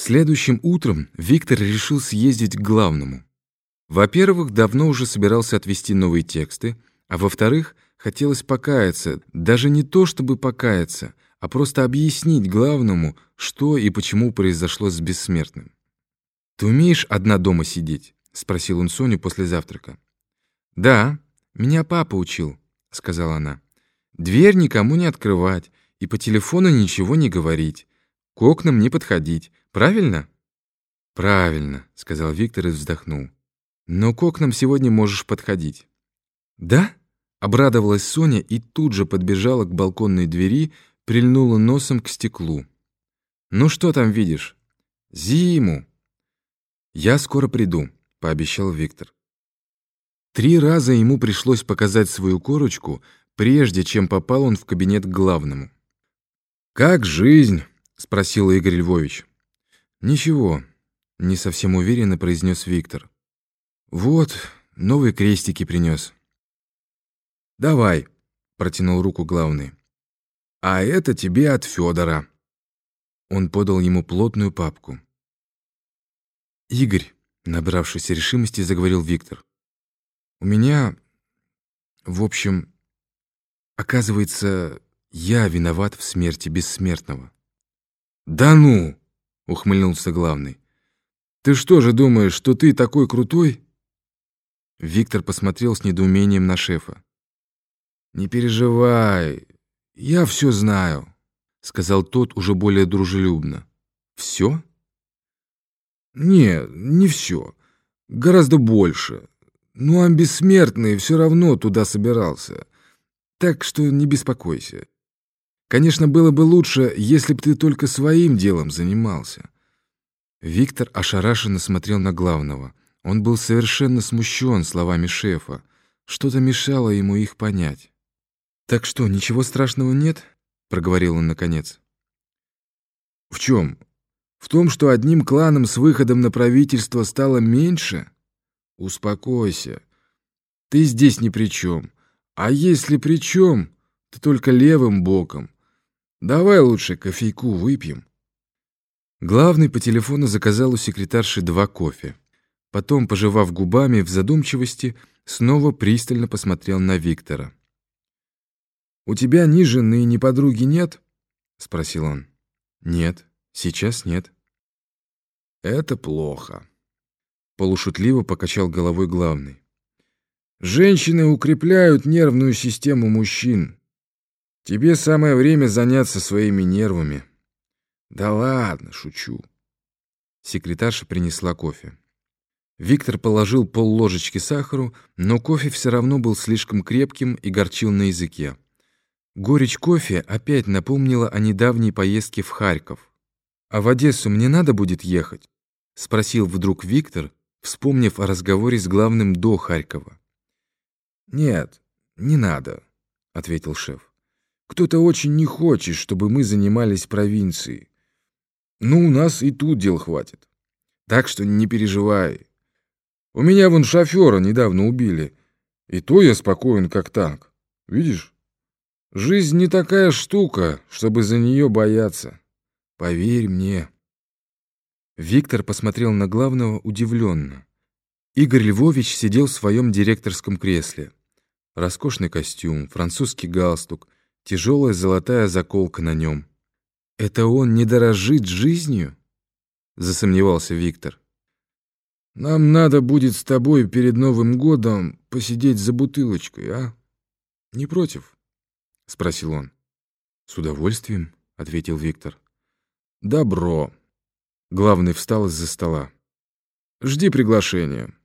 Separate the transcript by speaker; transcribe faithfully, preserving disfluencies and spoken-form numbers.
Speaker 1: Следующим утром Виктор решил съездить к главному. Во-первых, давно уже собирался отвести новые тексты, а во-вторых, хотелось покаяться, даже не то чтобы покаяться, а просто объяснить главному, что и почему произошло с Бессмертным. «Ты умеешь одна дома сидеть?» — спросил он Соню после завтрака. «Да, меня папа учил», — сказала она. «Дверь никому не открывать и по телефону ничего не говорить, к окнам не подходить. Правильно?» «Правильно», — сказал Виктор и вздохнул. «Но к окнам сегодня можешь подходить». «Да?» — обрадовалась Соня и тут же подбежала к балконной двери, прильнула носом к стеклу. «Ну что там видишь?» «Зиму». «Я скоро приду», — пообещал Виктор. Три раза ему пришлось показать свою корочку, прежде чем попал он в кабинет к главному. «Как жизнь?» — спросил Игорь Львович. «Ничего», — не совсем уверенно произнес Виктор. «Вот, новые крестики принес». «Давай», — протянул руку главный. «А это тебе от Федора». Он подал ему плотную папку. «Игорь», — набравшись решимости, заговорил Виктор, «у меня, в общем, оказывается, я виноват в смерти Бессмертного». «Да ну!» — ухмыльнулся главный. «Ты что же думаешь, что ты такой крутой?» Виктор посмотрел с недоумением на шефа. «Не переживай, я все знаю», — сказал тот уже более дружелюбно. «Все?» «Не, не все. Гораздо больше. Ну, а Бессмертный все равно туда собирался. Так что не беспокойся. Конечно, было бы лучше, если бы ты только своим делом занимался». Виктор ошарашенно смотрел на главного. Он был совершенно смущен словами шефа. Что-то мешало ему их понять. «Так что, ничего страшного нет?» — проговорил он наконец. «В чем? В том, что одним кланом с выходом на правительство стало меньше? Успокойся. Ты здесь ни при чем. А если при чем, то только левым боком. Давай лучше кофейку выпьем». Главный по телефону заказал у секретарши два кофе. Потом, пожевав губами в задумчивости, снова пристально посмотрел на Виктора. «У тебя ни жены, ни подруги нет?» — спросил он. «Нет, сейчас нет». «Это плохо», — полушутливо покачал головой главный. «Женщины укрепляют нервную систему мужчин. Тебе самое время заняться своими нервами». «Да ладно, шучу». Секретарша принесла кофе. Виктор положил полложечки сахару, но кофе все равно был слишком крепким и горчил на языке. Горечь кофе опять напомнила о недавней поездке в Харьков. «А в Одессу мне надо будет ехать?» — спросил вдруг Виктор, вспомнив о разговоре с главным до Харькова. «Нет, не надо», — ответил шеф. «Кто-то очень не хочет, чтобы мы занимались провинцией. Ну, у нас и тут дел хватит. Так что не переживай. У меня вон шофера недавно убили, и то я спокоен, как танк. Видишь? Жизнь не такая штука, чтобы за нее бояться. Поверь мне». Виктор посмотрел на главного удивленно. Игорь Львович сидел в своем директорском кресле. Роскошный костюм, французский галстук, тяжелая золотая заколка на нем. «Это он не дорожит жизнью?» — засомневался Виктор. «Нам надо будет с тобой перед Новым годом посидеть за бутылочкой, а? Не против?» — спросил он. «С удовольствием», — ответил Виктор. «Добро». Главный встал из-за стола. «Жди приглашения».